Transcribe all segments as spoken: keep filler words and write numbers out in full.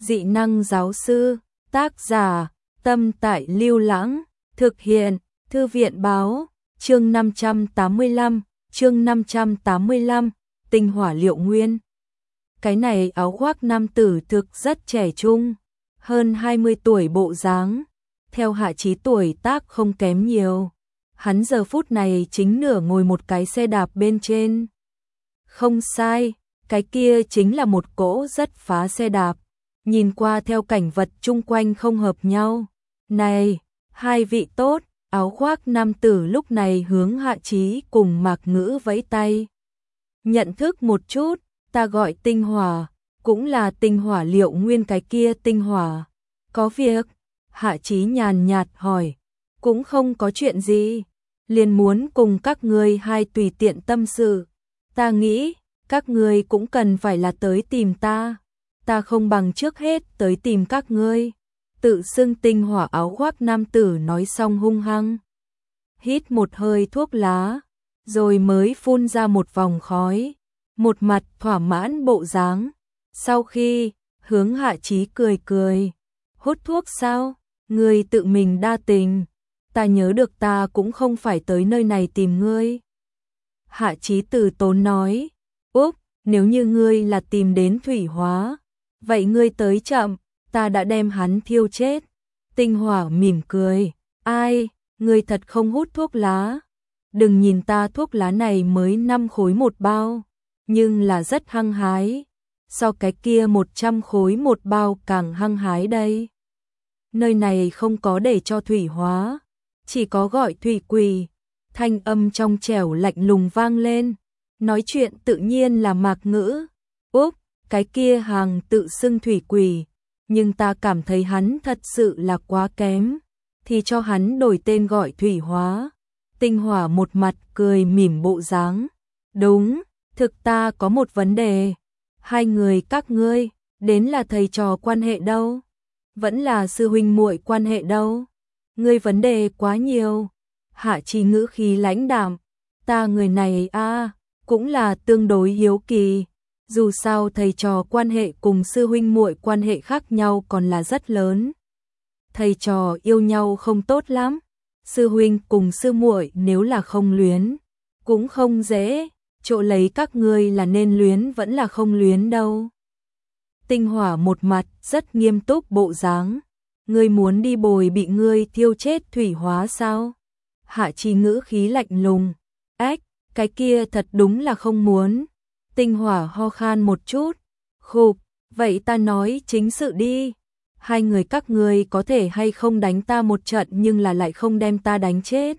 dị năng giáo sư, tác giả, Tâm Tại Lưu Lãng, thực hiện, Thư viện báo, chương năm trăm tám mươi lăm, chương năm trăm tám mươi lăm, tinh hỏa liệu nguyên. Cái này áo khoác nam tử thực rất trẻ trung, hơn hai mươi tuổi bộ dáng, theo Hạ Chí tuổi tác không kém nhiều. Hắn giờ phút này chính nửa ngồi một cái xe đạp bên trên. Không sai, cái kia chính là một cỗ rất phá xe đạp, nhìn qua theo cảnh vật chung quanh không hợp nhau. Này, hai vị tốt, áo khoác nam tử lúc này hướng Hạ Chí cùng Mạc Ngữ vẫy tay. Nhận thức một chút, ta gọi tinh hỏa, cũng là tinh hỏa liệu nguyên cái kia tinh hỏa. Có việc? Hạ Chí nhàn nhạt hỏi. Cũng không có chuyện gì, liền muốn cùng các ngươi hai tùy tiện tâm sự. Ta nghĩ, các ngươi cũng cần phải là tới tìm ta. Ta không bằng trước hết tới tìm các ngươi. Tự xưng tinh hỏa áo khoác nam tử nói xong hung hăng. Hít một hơi thuốc lá, rồi mới phun ra một vòng khói. Một mặt thỏa mãn bộ dáng. Sau khi, hướng Hạ Chí cười cười. Hút thuốc sao? Ngươi tự mình đa tình. Ta nhớ được ta cũng không phải tới nơi này tìm ngươi. Hạ Chí từ tốn nói. Úp, nếu như ngươi là tìm đến thủy hóa, vậy ngươi tới chậm, ta đã đem hắn thiêu chết. Tinh hỏa mỉm cười. Ai, ngươi thật không hút thuốc lá. Đừng nhìn ta thuốc lá này mới năm khối một bao, nhưng là rất hăng hái. So cái kia một trăm khối một bao càng hăng hái đây. Nơi này không có để cho thủy hóa, chỉ có gọi thủy quỷ. Thanh âm trong trẻo lạnh lùng vang lên. Nói chuyện tự nhiên là Mạc Ngữ. Úp, cái kia hàng tự xưng thủy quỷ, nhưng ta cảm thấy hắn thật sự là quá kém, thì cho hắn đổi tên gọi thủy hóa. Tinh hỏa một mặt cười mỉm bộ dáng. Đúng, thực ta có một vấn đề. Hai người các ngươi, đến là thầy trò quan hệ đâu? Vẫn là sư huynh muội quan hệ đâu? Ngươi vấn đề quá nhiều. Hạ Chí ngữ khí lãnh đạm. Ta người này a cũng là tương đối hiếu kỳ. Dù sao thầy trò quan hệ cùng sư huynh muội quan hệ khác nhau còn là rất lớn. Thầy trò yêu nhau không tốt lắm. Sư huynh cùng sư muội nếu là không luyến, cũng không dễ. Chỗ lấy các ngươi là nên luyến vẫn là không luyến đâu. Tinh hỏa một mặt rất nghiêm túc bộ dáng. Ngươi muốn đi bồi bị ngươi thiêu chết thủy hóa sao? Hạ Chí ngữ khí lạnh lùng. Ách, cái kia thật đúng là không muốn. Tinh hỏa ho khan một chút. Khục, vậy ta nói chính sự đi. Hai người các ngươi có thể hay không đánh ta một trận nhưng là lại không đem ta đánh chết.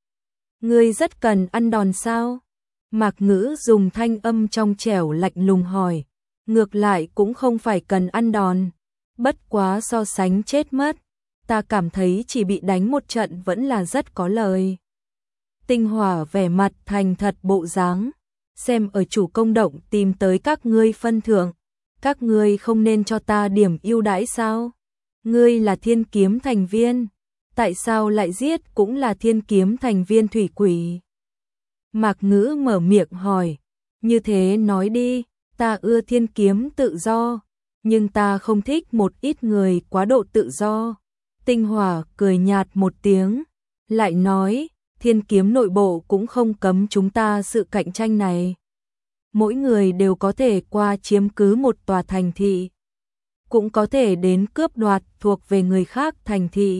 Ngươi rất cần ăn đòn sao? Mạc Ngữ dùng thanh âm trong trẻo lạnh lùng hỏi. Ngược lại cũng không phải cần ăn đòn. Bất quá so sánh chết mất, ta cảm thấy chỉ bị đánh một trận vẫn là rất có lời. Tinh hỏa vẻ mặt thành thật bộ dáng. Xem ở chủ công động tìm tới các ngươi phân thưởng, các ngươi không nên cho ta điểm ưu đãi sao? Ngươi là thiên kiếm thành viên, tại sao lại giết cũng là thiên kiếm thành viên thủy quỷ? Mạc Ngữ mở miệng hỏi. Như thế nói đi, ta ưa thiên kiếm tự do, nhưng ta không thích một ít người quá độ tự do. Tinh hỏa cười nhạt một tiếng, lại nói, thiên kiếm nội bộ cũng không cấm chúng ta sự cạnh tranh này. Mỗi người đều có thể qua chiếm cứ một tòa thành thị, cũng có thể đến cướp đoạt thuộc về người khác thành thị.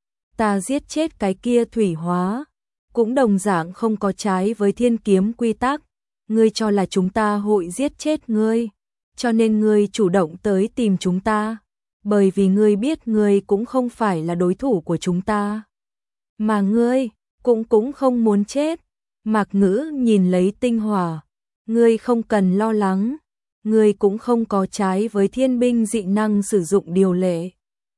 Ta giết chết cái kia thủy hóa, cũng đồng dạng không có trái với thiên kiếm quy tắc. Ngươi cho là chúng ta hội giết chết ngươi, cho nên ngươi chủ động tới tìm chúng ta, bởi vì ngươi biết ngươi cũng không phải là đối thủ của chúng ta. Mà ngươi cũng cũng không muốn chết. Mạc Ngữ nhìn lấy tinh hỏa. Ngươi không cần lo lắng, ngươi cũng không có trái với thiên binh dị năng sử dụng điều lệ.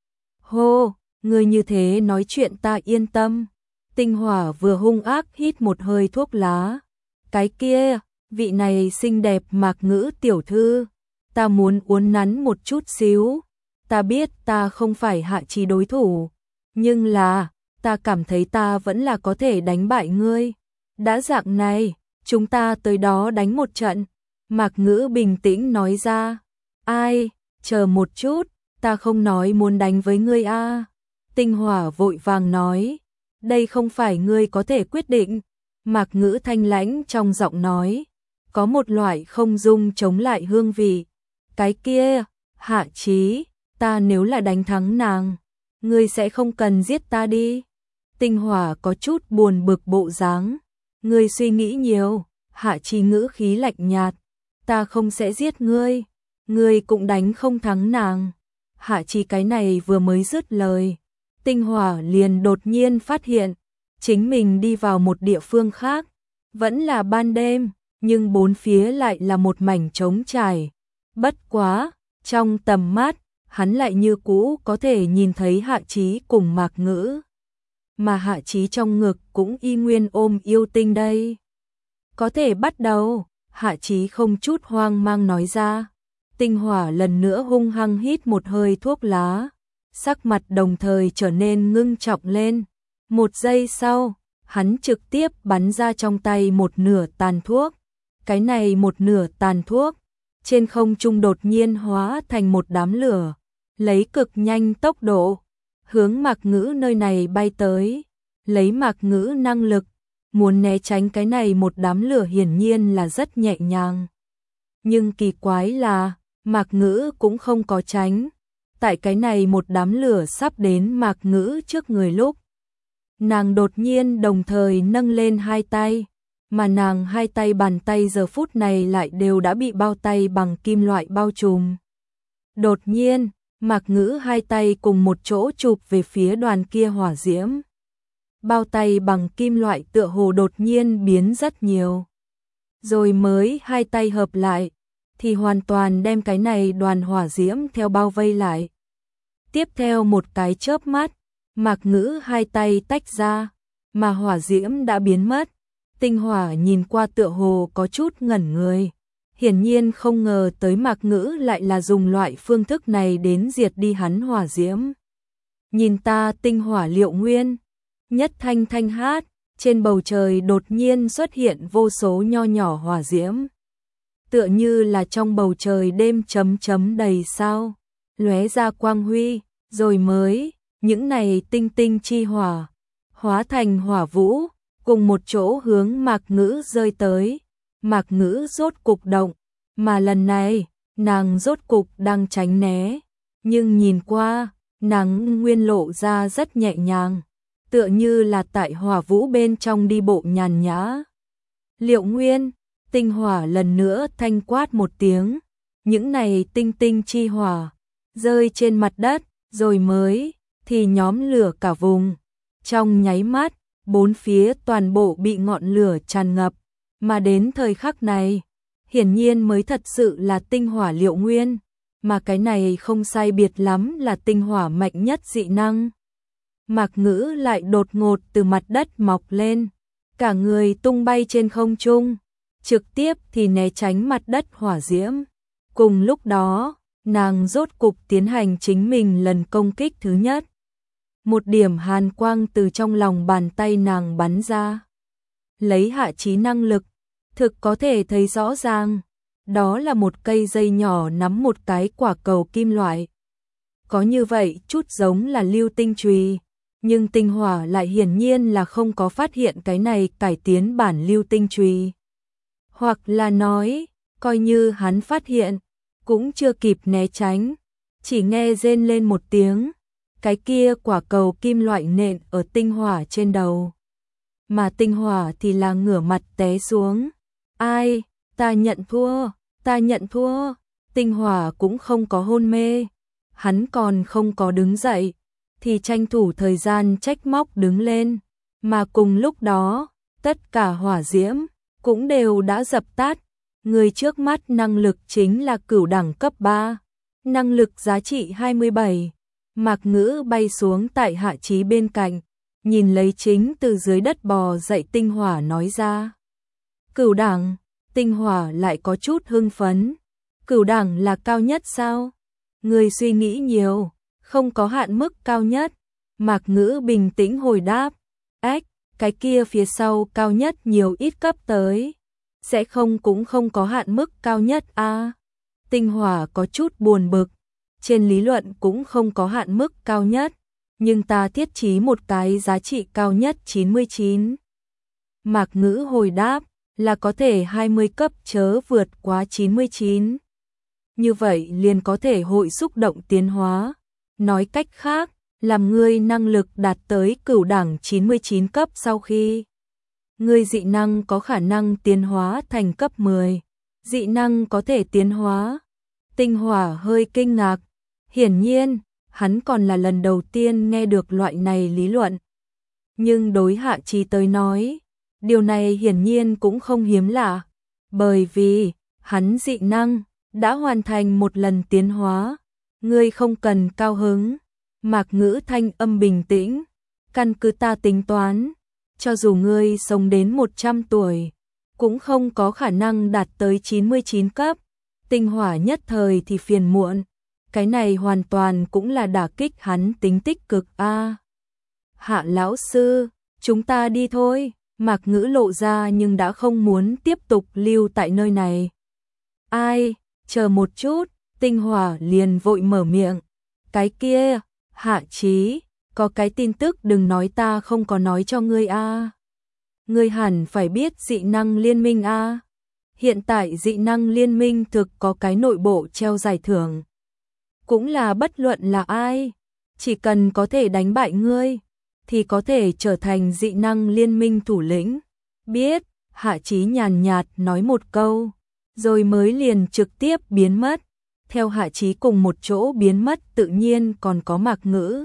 Hô, ngươi như thế nói chuyện ta yên tâm. Tinh hỏa vừa hung ác hít một hơi thuốc lá. Cái kia, vị này xinh đẹp Mạc Ngữ tiểu thư, ta muốn uốn nắn một chút xíu. Ta biết ta không phải Hạ Chí đối thủ, nhưng là, ta cảm thấy ta vẫn là có thể đánh bại ngươi. Đã dạng này, chúng ta tới đó đánh một trận. Mạc Ngữ bình tĩnh nói ra. Ai, chờ một chút, ta không nói muốn đánh với ngươi a. Tinh Hỏa vội vàng nói, đây không phải ngươi có thể quyết định. Mạc Ngữ thanh lãnh trong giọng nói, có một loại không dung chống lại hương vị. Cái kia, Hạ Chí, ta nếu là đánh thắng nàng, ngươi sẽ không cần giết ta đi. Tinh Hỏa có chút buồn bực bộ dáng, ngươi suy nghĩ nhiều. Hạ Chí ngữ khí lạnh nhạt, ta không sẽ giết ngươi, ngươi cũng đánh không thắng nàng. Hạ Chí cái này vừa mới dứt lời, Tinh Hỏa liền đột nhiên phát hiện, chính mình đi vào một địa phương khác, vẫn là ban đêm, nhưng bốn phía lại là một mảnh trống trải. Bất quá, trong tầm mắt, hắn lại như cũ có thể nhìn thấy Hạ Chí cùng Mạc Ngữ. Mà Hạ Chí trong ngực cũng y nguyên ôm yêu tinh đây. Có thể bắt đầu, Hạ Chí không chút hoang mang nói ra. Tinh Hỏa lần nữa hung hăng hít một hơi thuốc lá, sắc mặt đồng thời trở nên ngưng trọng lên. Một giây sau, hắn trực tiếp bắn ra trong tay một nửa tàn thuốc. Cái này một nửa tàn thuốc, trên không trung đột nhiên hóa thành một đám lửa, lấy cực nhanh tốc độ, hướng Mạc Ngữ nơi này bay tới. Lấy Mạc Ngữ năng lực, muốn né tránh cái này một đám lửa hiển nhiên là rất nhẹ nhàng. Nhưng kỳ quái là, Mạc Ngữ cũng không có tránh. Tại cái này một đám lửa sắp đến Mạc Ngữ trước người lúc, nàng đột nhiên đồng thời nâng lên hai tay, mà nàng hai tay bàn tay giờ phút này lại đều đã bị bao tay bằng kim loại bao trùm. Đột nhiên, Mạc Ngữ hai tay cùng một chỗ chụp về phía đoàn kia hỏa diễm. Bao tay bằng kim loại tựa hồ đột nhiên biến rất nhiều. Rồi mới hai tay hợp lại, thì hoàn toàn đem cái này đoàn hỏa diễm theo bao vây lại. Tiếp theo một cái chớp mắt, Mạc Ngữ hai tay tách ra, mà hỏa diễm đã biến mất. Tinh Hỏa nhìn qua tựa hồ có chút ngẩn người. Hiển nhiên không ngờ tới Mạc Ngữ lại là dùng loại phương thức này đến diệt đi hắn hỏa diễm. Nhìn ta tinh hỏa liệu nguyên. Nhất thanh thanh hát, trên bầu trời đột nhiên xuất hiện vô số nho nhỏ hỏa diễm. Tựa như là trong bầu trời đêm chấm chấm đầy sao, lóe ra quang huy, rồi mới, những này tinh tinh chi hỏa, hóa thành hỏa vũ, cùng một chỗ hướng Mạc Ngữ rơi tới. Mạc Ngữ rốt cục động, mà lần này, nàng rốt cục đang tránh né, nhưng nhìn qua, nàng nguyên lộ ra rất nhẹ nhàng, tựa như là tại hỏa vũ bên trong đi bộ nhàn nhã. Liệu nguyên, Tinh Hỏa lần nữa thanh quát một tiếng, những này tinh tinh chi hỏa, rơi trên mặt đất, rồi mới, thì nhóm lửa cả vùng. Trong nháy mắt, bốn phía toàn bộ bị ngọn lửa tràn ngập, mà đến thời khắc này, hiển nhiên mới thật sự là tinh hỏa liệu nguyên, mà cái này không sai biệt lắm là tinh hỏa mạnh nhất dị năng. Mạc Ngữ lại đột ngột từ mặt đất mọc lên, cả người tung bay trên không trung, trực tiếp thì né tránh mặt đất hỏa diễm. Cùng lúc đó, nàng rốt cục tiến hành chính mình lần công kích thứ nhất. Một điểm hàn quang từ trong lòng bàn tay nàng bắn ra. Lấy Hạ Chí năng lực, thực có thể thấy rõ ràng, đó là một cây dây nhỏ nắm một cái quả cầu kim loại. Có như vậy chút giống là lưu tinh chùy, nhưng Tinh Hỏa lại hiển nhiên là không có phát hiện cái này cải tiến bản lưu tinh chùy. Hoặc là nói, coi như hắn phát hiện, cũng chưa kịp né tránh, chỉ nghe rên lên một tiếng, cái kia quả cầu kim loại nện ở Tinh Hỏa trên đầu. Mà Tinh Hỏa thì là ngửa mặt té xuống. Ai, ta nhận thua, ta nhận thua. Tinh Hỏa cũng không có hôn mê, hắn còn không có đứng dậy, thì tranh thủ thời gian trách móc đứng lên, mà cùng lúc đó, tất cả hỏa diễm cũng đều đã dập tắt. Người trước mắt năng lực chính là cửu đẳng cấp ba, năng lực giá trị hai mươi bảy. Mạc Ngữ bay xuống tại Hạ Chí bên cạnh, nhìn lấy chính từ dưới đất bò dậy Tinh Hỏa nói ra. Cửu đẳng, Tinh Hỏa lại có chút hưng phấn. Cửu đẳng là cao nhất sao? Người suy nghĩ nhiều, không có hạn mức cao nhất. Mạc Ngữ bình tĩnh hồi đáp. Ếch, cái kia phía sau cao nhất nhiều ít cấp tới. Sẽ không cũng không có hạn mức cao nhất a. À, Tinh Hỏa có chút buồn bực. trên lý luận cũng không có hạn mức cao nhất, nhưng ta thiết trí một cái giá trị cao nhất chín mươi chín. Mạc Ngữ hồi đáp, là có thể hai mươi cấp chớ vượt quá chín mươi chín. Như vậy liền có thể hội xúc động tiến hóa. Nói cách khác, làm ngươi năng lực đạt tới cửu đẳng chín mươi chín cấp sau khi ngươi dị năng có khả năng tiến hóa thành cấp mười. Dị năng có thể tiến hóa. Tinh Hỏa hơi kinh ngạc. Hiển nhiên, hắn còn là lần đầu tiên nghe được loại này lý luận. Nhưng đối Hạ Chí tới nói, điều này hiển nhiên cũng không hiếm lạ, bởi vì hắn dị năng đã hoàn thành một lần tiến hóa. Ngươi không cần cao hứng. Mạc Ngữ thanh âm bình tĩnh, căn cứ ta tính toán, cho dù ngươi sống đến một trăm tuổi, cũng không có khả năng đạt tới chín mươi chín cấp. Tinh Hỏa nhất thời thì phiền muộn, cái này hoàn toàn cũng là đả kích hắn tính tích cực a. À, Hạ lão sư, chúng ta đi thôi. Mạc Ngữ lộ ra nhưng đã không muốn tiếp tục lưu tại nơi này. Ai, chờ một chút, Tinh Hỏa liền vội mở miệng. Cái kia, Hạ Chí, có cái tin tức đừng nói ta không có nói cho ngươi a. À. Ngươi hẳn phải biết dị năng liên minh a. À. Hiện tại dị năng liên minh thực có cái nội bộ treo giải thưởng. Cũng là bất luận là ai, chỉ cần có thể đánh bại ngươi, thì có thể trở thành dị năng liên minh thủ lĩnh. Biết, Hạ Chí nhàn nhạt nói một câu, rồi mới liền trực tiếp biến mất. Theo Hạ Chí cùng một chỗ biến mất tự nhiên còn có Mạc Ngữ.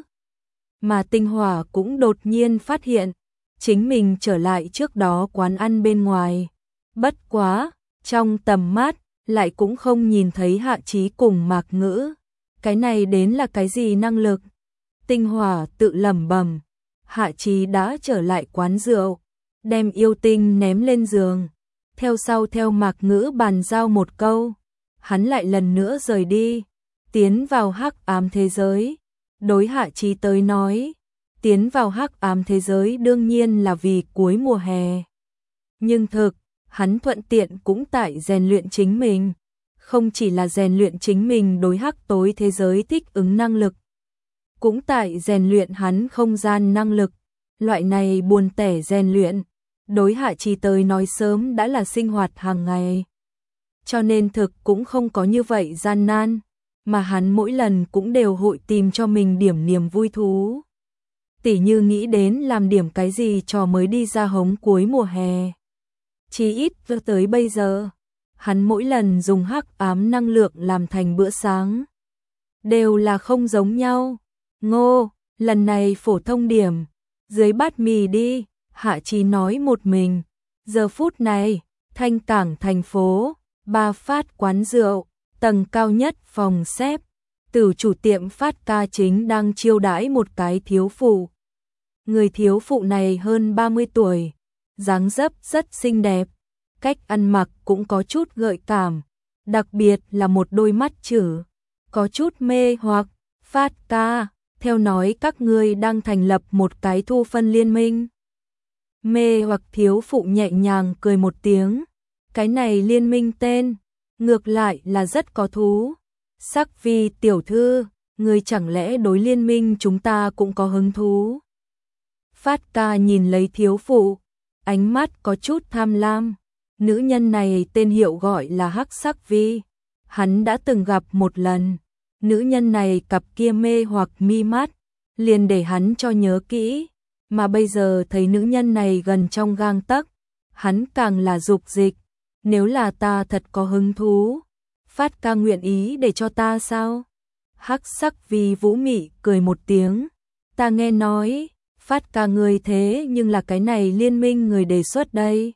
Mà Tinh Hỏa cũng đột nhiên phát hiện, chính mình trở lại trước đó quán ăn bên ngoài. Bất quá, trong tầm mắt, lại cũng không nhìn thấy Hạ Chí cùng Mạc Ngữ. Cái này đến là cái gì năng lực? Tinh Hỏa tự lẩm bẩm. Hạ Chí đã trở lại quán rượu, đem yêu tinh ném lên giường. Theo sau theo Mạc Ngữ bàn giao một câu, hắn lại lần nữa rời đi, tiến vào hắc ám thế giới. Đối Hạ Chí tới nói, tiến vào hắc ám thế giới đương nhiên là vì cuối mùa hè. Nhưng thực, hắn thuận tiện cũng tại rèn luyện chính mình, không chỉ là rèn luyện chính mình đối hắc tối thế giới thích ứng năng lực, cũng tại rèn luyện hắn không gian năng lực. Loại này buồn tẻ rèn luyện, đối Hạ Chí tới nói sớm đã là sinh hoạt hàng ngày. Cho nên thực cũng không có như vậy gian nan, mà hắn mỗi lần cũng đều hội tìm cho mình điểm niềm vui thú. Tỉ như nghĩ đến làm điểm cái gì cho mới đi ra hống cuối mùa hè. Chỉ ít cho tới bây giờ, hắn mỗi lần dùng hắc ám năng lượng làm thành bữa sáng, đều là không giống nhau. Ngô, lần này phổ thông điểm, dưới bát mì đi, Hạ Chí nói một mình. Giờ phút này, Thanh Cảng thành phố, Ba Phát quán rượu, tầng cao nhất phòng xếp, tử chủ tiệm Phát ca chính đang chiêu đãi một cái thiếu phụ. Người thiếu phụ này hơn ba mươi tuổi, dáng dấp rất xinh đẹp, cách ăn mặc cũng có chút gợi cảm, đặc biệt là một đôi mắt chữ, có chút mê hoặc. Phát ca, theo nói các ngươi đang thành lập một cái thu phân liên minh. Mê hoặc thiếu phụ nhẹ nhàng cười một tiếng, cái này liên minh tên, ngược lại là rất có thú. Sắc Vi tiểu thư, ngươi chẳng lẽ đối liên minh chúng ta cũng có hứng thú? Phát ca nhìn lấy thiếu phụ, ánh mắt có chút tham lam. Nữ nhân này tên hiệu gọi là Hắc Sắc Vi, hắn đã từng gặp một lần. Nữ nhân này cặp kia mê hoặc mi mắt, liền để hắn cho nhớ kỹ, mà bây giờ thấy nữ nhân này gần trong gang tấc, hắn càng là dục dịch. Nếu là ta thật có hứng thú, Phát ca nguyện ý để cho ta sao? Hắc Sắc Vi vũ mị cười một tiếng, ta nghe nói, Phát ca người thế nhưng là cái này liên minh người đề xuất đây.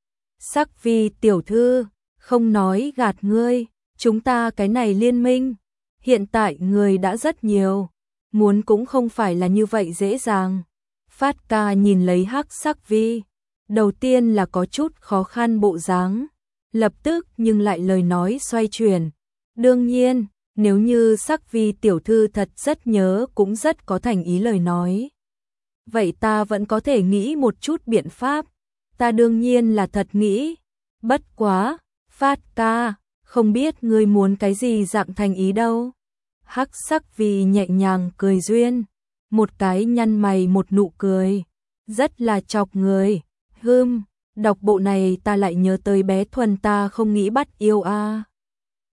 Sắc Vi tiểu thư, không nói gạt ngươi, chúng ta cái này liên minh, hiện tại người đã rất nhiều, muốn cũng không phải là như vậy dễ dàng. Phát ca nhìn lấy Hắc Sắc Vi, đầu tiên là có chút khó khăn bộ dáng, lập tức nhưng lại lời nói xoay chuyển. Đương nhiên, nếu như Sắc Vi tiểu thư thật rất nhớ cũng rất có thành ý lời nói, vậy ta vẫn có thể nghĩ một chút biện pháp. Ta đương nhiên là thật nghĩ, bất quá, Phát ca, không biết ngươi muốn cái gì dạng thành ý đâu. Hắc sắc vì nhẹ nhàng cười duyên, một cái nhăn mày một nụ cười, rất là chọc người. Hưm, đọc bộ này ta lại nhớ tới bé Thuần ta không nghĩ bắt yêu a.